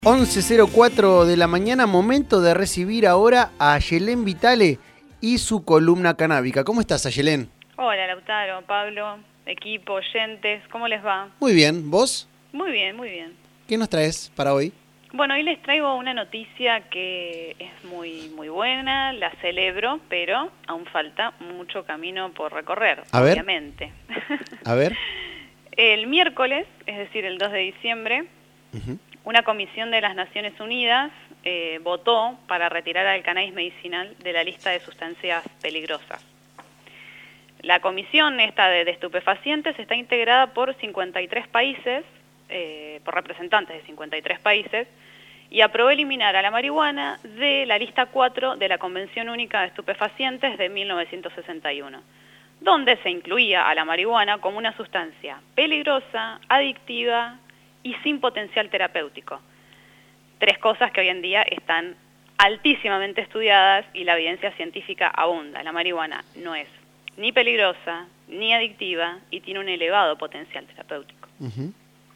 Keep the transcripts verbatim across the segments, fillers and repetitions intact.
once cero cuatro de la mañana, momento de recibir ahora a Ayelén Vitale y su columna canábica. ¿Cómo estás, Ayelén? Hola, Lautaro, Pablo, equipo, oyentes, ¿cómo les va? Muy bien, ¿vos? Muy bien, muy bien. ¿Qué nos traes para hoy? Bueno, hoy les traigo una noticia que es muy, muy buena, la celebro, pero aún falta mucho camino por recorrer, a obviamente. Ver. A ver. El miércoles, es decir, el dos de diciembre, uh-huh. una comisión de las Naciones Unidas eh, votó para retirar al cannabis medicinal de la lista de sustancias peligrosas. La comisión esta de, de estupefacientes está integrada por cincuenta y tres países, eh, por representantes de cincuenta y tres países, y aprobó eliminar a la marihuana de la lista cuatro de la Convención Única de Estupefacientes de mil novecientos sesenta y uno, donde se incluía a la marihuana como una sustancia peligrosa, adictiva y sin potencial terapéutico. Tres cosas que hoy en día están altísimamente estudiadas y la evidencia científica abunda. La marihuana no es ni peligrosa, ni adictiva, y tiene un elevado potencial terapéutico. Uh-huh.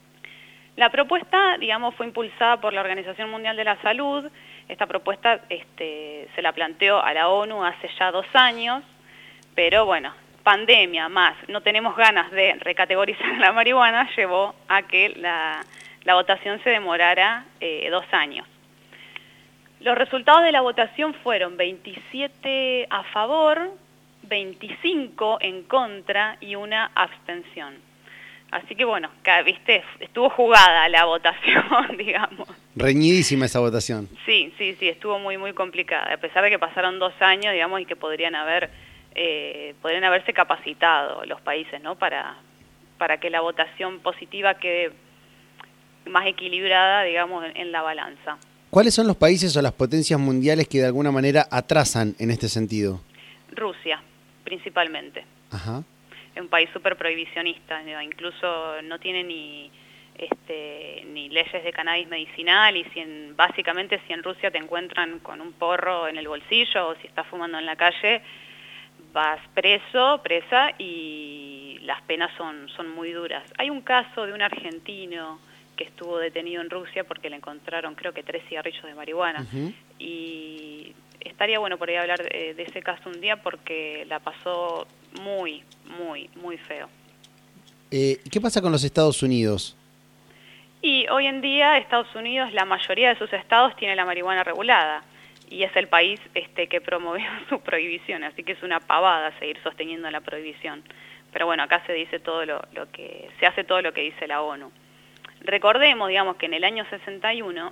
La propuesta, digamos, fue impulsada por la Organización Mundial de la Salud. Esta propuesta este, se la planteó a la ONU hace ya dos años, pero bueno, pandemia más, no tenemos ganas de recategorizar la marihuana, llevó a que la, la votación se demorara eh, dos años. Los resultados de la votación fueron veintisiete a favor, veinticinco en contra y una abstención. Así que bueno, viste, estuvo jugada la votación, digamos. Reñidísima esa votación. Sí, sí, sí, estuvo muy, muy complicada, a pesar de que pasaron dos años, digamos, y que podrían haber, eh, podrían haberse capacitado los países, ¿no? Para, para que la votación positiva quede más equilibrada, digamos, en, en la balanza. ¿Cuáles son los países o las potencias mundiales que de alguna manera atrasan en este sentido? Rusia, principalmente. Ajá. Es un país súper prohibicionista, ¿no? Incluso no tiene ni este ni leyes de cannabis medicinal, y si en, básicamente si en Rusia te encuentran con un porro en el bolsillo o si estás fumando en la calle, vas preso, presa, y las penas son, son muy duras. Hay un caso de un argentino que estuvo detenido en Rusia porque le encontraron creo que tres cigarrillos de marihuana. Uh-huh. Y estaría bueno por ahí hablar de, de ese caso un día porque la pasó muy, muy, muy feo. Eh, ¿Qué pasa con los Estados Unidos? Y hoy en día Estados Unidos, la mayoría de sus estados tiene la marihuana regulada y es el país este, que promovió su prohibición, así que es una pavada seguir sosteniendo la prohibición. Pero bueno, acá se dice todo lo, lo que se hace todo lo que dice la ONU. Recordemos, digamos, que en el año sesenta y uno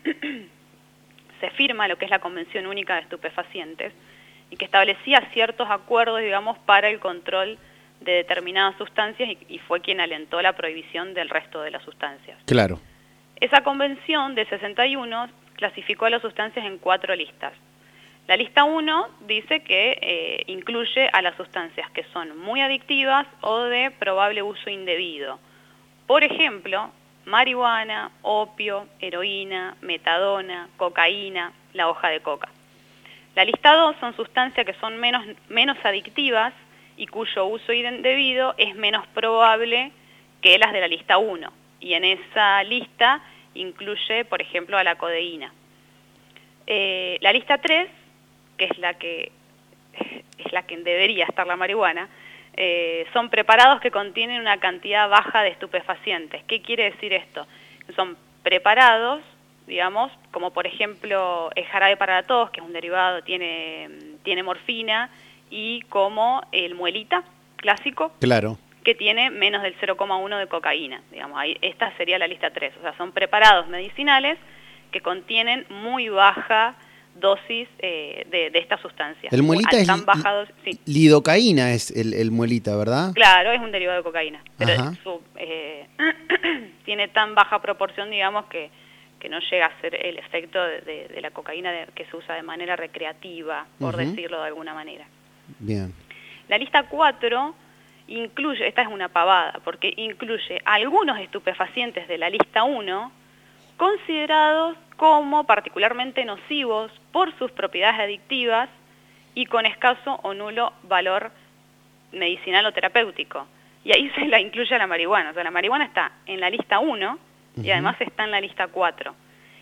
se firma lo que es la Convención Única de Estupefacientes y que establecía ciertos acuerdos, digamos, para el control de determinadas sustancias y, y fue quien alentó la prohibición del resto de las sustancias. Claro. Esa convención de sesenta y uno clasificó a las sustancias en cuatro listas. La lista uno dice que eh, incluye a las sustancias que son muy adictivas o de probable uso indebido. Por ejemplo, marihuana, opio, heroína, metadona, cocaína, la hoja de coca. La lista dos son sustancias que son menos, menos adictivas y cuyo uso indebido es menos probable que las de la lista uno. Y en esa lista incluye, por ejemplo, a la codeína. Eh, la lista tres, que es la que, es la que debería estar la marihuana, eh, son preparados que contienen una cantidad baja de estupefacientes. ¿Qué quiere decir esto? Son preparados, digamos, como por ejemplo el jarabe para la tos, que es un derivado, tiene, tiene morfina, y como el muelita clásico, claro, que tiene menos del cero coma uno de cocaína. Digamos, ahí, esta sería la lista tres, o sea, son preparados medicinales que contienen muy baja dosis eh, de, de esta sustancia. El muelita es tan baja dosis, sí. Lidocaína, es el, el muelita, ¿verdad? Claro, es un derivado de cocaína, pero su, eh, tiene tan baja proporción, digamos, que que no llega a ser el efecto de, de, de la cocaína de, que se usa de manera recreativa, por uh-huh. decirlo de alguna manera. Bien. La lista cuatro incluye, esta es una pavada, porque incluye algunos estupefacientes de la lista uno considerados como particularmente nocivos por sus propiedades adictivas y con escaso o nulo valor medicinal o terapéutico. Y ahí se la incluye a la marihuana. O sea, la marihuana está en la lista uno, y además está en la lista cuatro.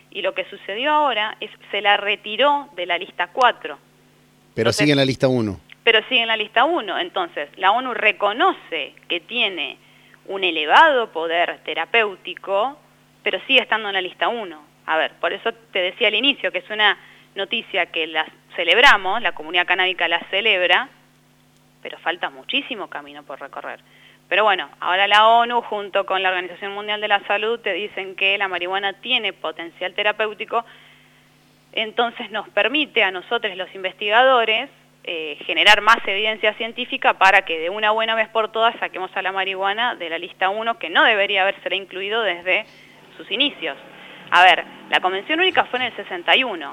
Y lo que sucedió ahora es se la retiró de la lista cuatro. Pero Entonces, sigue en la lista uno. Pero sigue en la lista uno. Entonces, la ONU reconoce que tiene un elevado poder terapéutico, pero sigue estando en la lista uno. A ver, por eso te decía al inicio que es una noticia que la celebramos, la comunidad canábica la celebra, pero falta muchísimo camino por recorrer. Pero bueno, ahora la ONU junto con la Organización Mundial de la Salud te dicen que la marihuana tiene potencial terapéutico, entonces nos permite a nosotros los investigadores eh, generar más evidencia científica para que de una buena vez por todas saquemos a la marihuana de la lista uno, que no debería habérsela incluido desde sus inicios. A ver, la Convención Única fue en el sesenta y uno.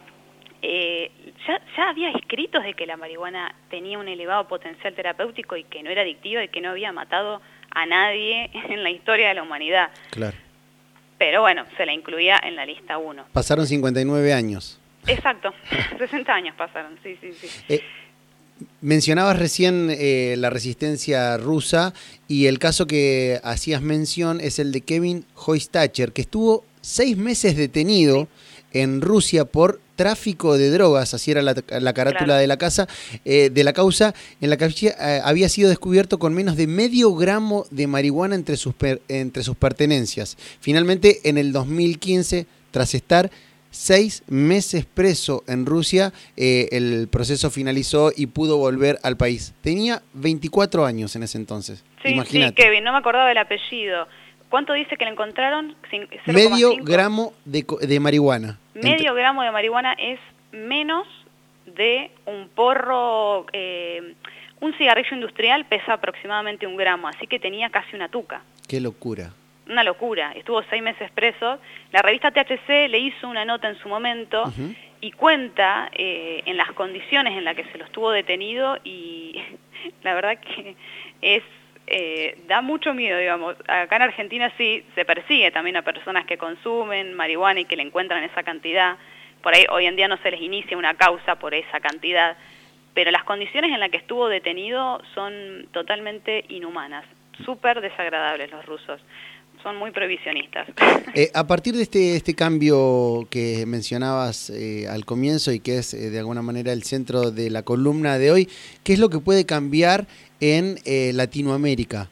Eh, ya, ya había escritos de que la marihuana tenía un elevado potencial terapéutico y que no era adictiva y que no había matado a nadie en la historia de la humanidad. Claro. Pero bueno, se la incluía en la lista uno. Pasaron cincuenta y nueve años. Exacto, sesenta años pasaron, sí, sí, sí. Eh, mencionabas recién eh, la resistencia rusa y el caso que hacías mención es el de Kevin Hoystacher, que estuvo seis meses detenido sí. en Rusia por tráfico de drogas, así era la, la carátula claro. de la casa, eh, de la causa, en la que eh, había sido descubierto con menos de medio gramo de marihuana entre sus, per, entre sus pertenencias. Finalmente, en el dos mil quince, tras estar seis meses preso en Rusia, eh, el proceso finalizó y pudo volver al país. Tenía veinticuatro años en ese entonces. Sí, Imagínate. Sí, Kevin, no me acordaba del apellido. ¿Cuánto dice que le encontraron? cero coma cinco. Medio gramo de, de marihuana. Medio Entre... gramo de marihuana es menos de un porro, eh, un cigarrillo industrial pesa aproximadamente un gramo, así que tenía casi una tuca. Qué locura. Una locura. Estuvo seis meses preso. La revista T H C le hizo una nota en su momento uh-huh. y cuenta eh, en las condiciones en las que se lo estuvo detenido y la verdad que es... Eh, da mucho miedo, digamos. Acá en Argentina sí se persigue también a personas que consumen marihuana y que le encuentran esa cantidad. Por ahí hoy en día no se les inicia una causa por esa cantidad, pero las condiciones en las que estuvo detenido son totalmente inhumanas, súper desagradables los rusos. Son muy prohibicionistas. Eh, a partir de este, este cambio que mencionabas eh, al comienzo y que es eh, de alguna manera el centro de la columna de hoy, ¿qué es lo que puede cambiar en eh, Latinoamérica?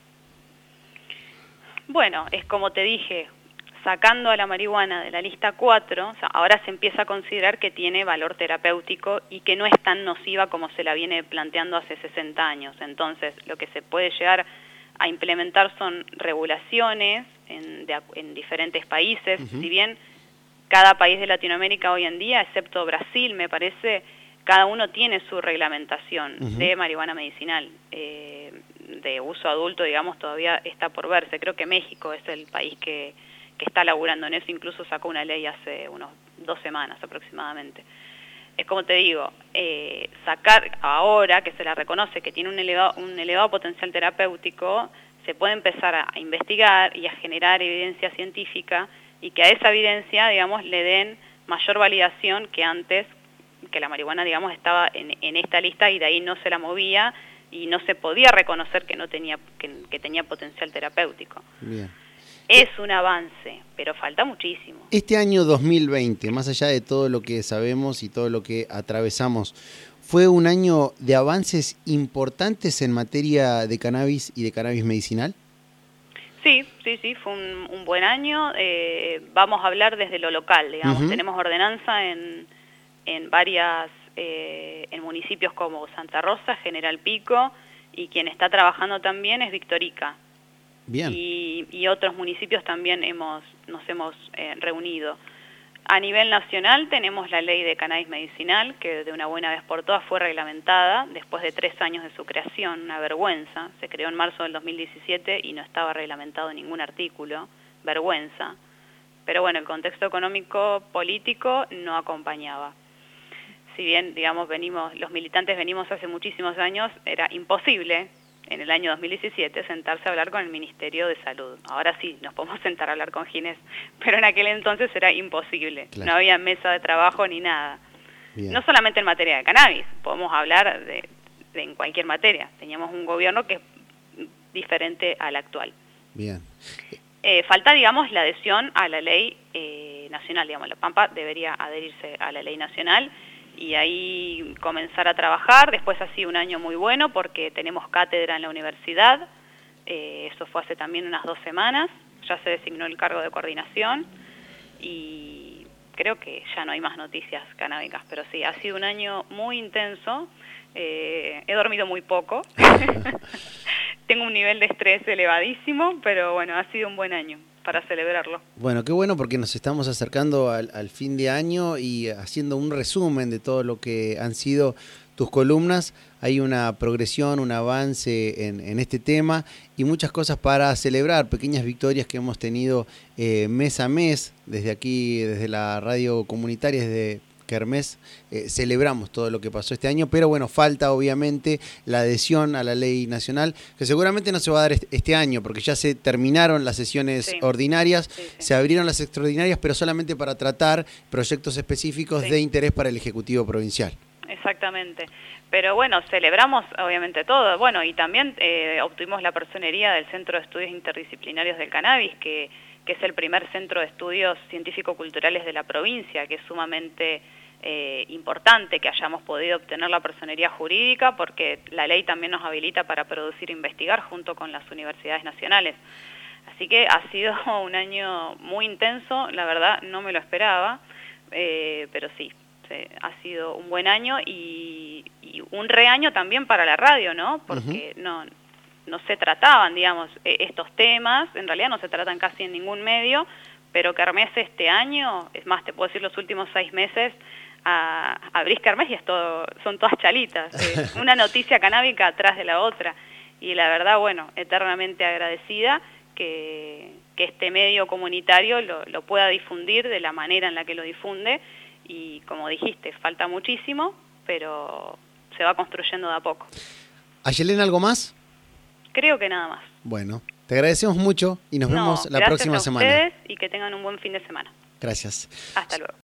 Bueno, es como te dije, sacando a la marihuana de la lista cuatro, o sea, ahora se empieza a considerar que tiene valor terapéutico y que no es tan nociva como se la viene planteando hace sesenta años. Entonces, lo que se puede llegar a implementar son regulaciones en, de, en diferentes países, uh-huh. si bien cada país de Latinoamérica hoy en día, excepto Brasil, me parece, cada uno tiene su reglamentación uh-huh. de marihuana medicinal, eh, de uso adulto, digamos, todavía está por verse. Creo que México es el país que, que está laburando en eso, incluso sacó una ley hace unos dos semanas aproximadamente. Es como te digo, eh, sacar ahora que se la reconoce que tiene un elevado, un elevado potencial terapéutico, se puede empezar a, a investigar y a generar evidencia científica y que a esa evidencia, digamos, le den mayor validación que antes, que la marihuana, digamos, estaba en, en esta lista y de ahí no se la movía y no se podía reconocer que no tenía que, que tenía potencial terapéutico. Bien. Es un avance, pero falta muchísimo. Este año dos mil veinte, más allá de todo lo que sabemos y todo lo que atravesamos, ¿fue un año de avances importantes en materia de cannabis y de cannabis medicinal? Sí, sí, sí, fue un, un buen año. Eh, vamos a hablar desde lo local, digamos. Uh-huh. Tenemos ordenanza en, en varias, eh, en municipios como Santa Rosa, General Pico, y quien está trabajando también es Victorica. Bien. Y, y otros municipios también hemos nos hemos eh, reunido. A nivel nacional tenemos la ley de cannabis medicinal, que de una buena vez por todas fue reglamentada después de tres años de su creación, una vergüenza. Se creó en marzo del dos mil diecisiete y no estaba reglamentado en ningún artículo, vergüenza. Pero bueno, el contexto económico político no acompañaba. Si bien, digamos, venimos los militantes venimos hace muchísimos años, era imposible en el año dos mil diecisiete sentarse a hablar con el Ministerio de Salud. Ahora sí, nos podemos sentar a hablar con Ginés, pero en aquel entonces era imposible. Claro. No había mesa de trabajo ni nada. Bien. No solamente en materia de cannabis, podemos hablar de, de en cualquier materia. Teníamos un gobierno que es diferente al actual. Bien. Eh, falta, digamos, la adhesión a la ley eh, nacional, digamos, La Pampa debería adherirse a la ley nacional y ahí comenzar a trabajar. Después ha sido un año muy bueno porque tenemos cátedra en la universidad, eh, eso fue hace también unas dos semanas, ya se designó el cargo de coordinación y creo que ya no hay más noticias canábicas, pero sí, ha sido un año muy intenso, eh, he dormido muy poco, tengo un nivel de estrés elevadísimo, pero bueno, ha sido un buen año para celebrarlo. Bueno, qué bueno porque nos estamos acercando al, al fin de año y haciendo un resumen de todo lo que han sido tus columnas. Hay una progresión, un avance en, en este tema y muchas cosas para celebrar, pequeñas victorias que hemos tenido eh, mes a mes, desde aquí, desde la radio comunitaria, desde Kermés, eh, celebramos todo lo que pasó este año, pero bueno, falta obviamente la adhesión a la ley nacional, que seguramente no se va a dar este año, porque ya se terminaron las sesiones sí. ordinarias, sí, sí. se abrieron las extraordinarias, pero solamente para tratar proyectos específicos sí. de interés para el Ejecutivo Provincial. Exactamente, pero bueno, celebramos obviamente todo, bueno, y también eh, obtuvimos la personería del Centro de Estudios Interdisciplinarios del Cannabis, que, que es el primer centro de estudios científico-culturales de la provincia, que es sumamente eh, importante que hayamos podido obtener la personería jurídica, porque la ley también nos habilita para producir e investigar junto con las universidades nacionales. Así que ha sido un año muy intenso, la verdad no me lo esperaba, eh, pero sí. Ha sido un buen año y, y un reaño también para la radio, ¿no? Porque uh-huh. no, no se trataban, digamos, estos temas, en realidad no se tratan casi en ningún medio, pero Kermés este año, es más, te puedo decir los últimos seis meses, a, abrís Kermés y es todo, son todas chalitas, es una noticia canábica atrás de la otra, y la verdad, bueno, eternamente agradecida que, que este medio comunitario lo, lo pueda difundir de la manera en la que lo difunde. Y como dijiste, falta muchísimo, pero se va construyendo de a poco. ¿Ayelén, algo más? Creo que nada más. Bueno, te agradecemos mucho y nos no, vemos la próxima semana. Gracias a ustedes y que tengan un buen fin de semana. Gracias. Hasta luego.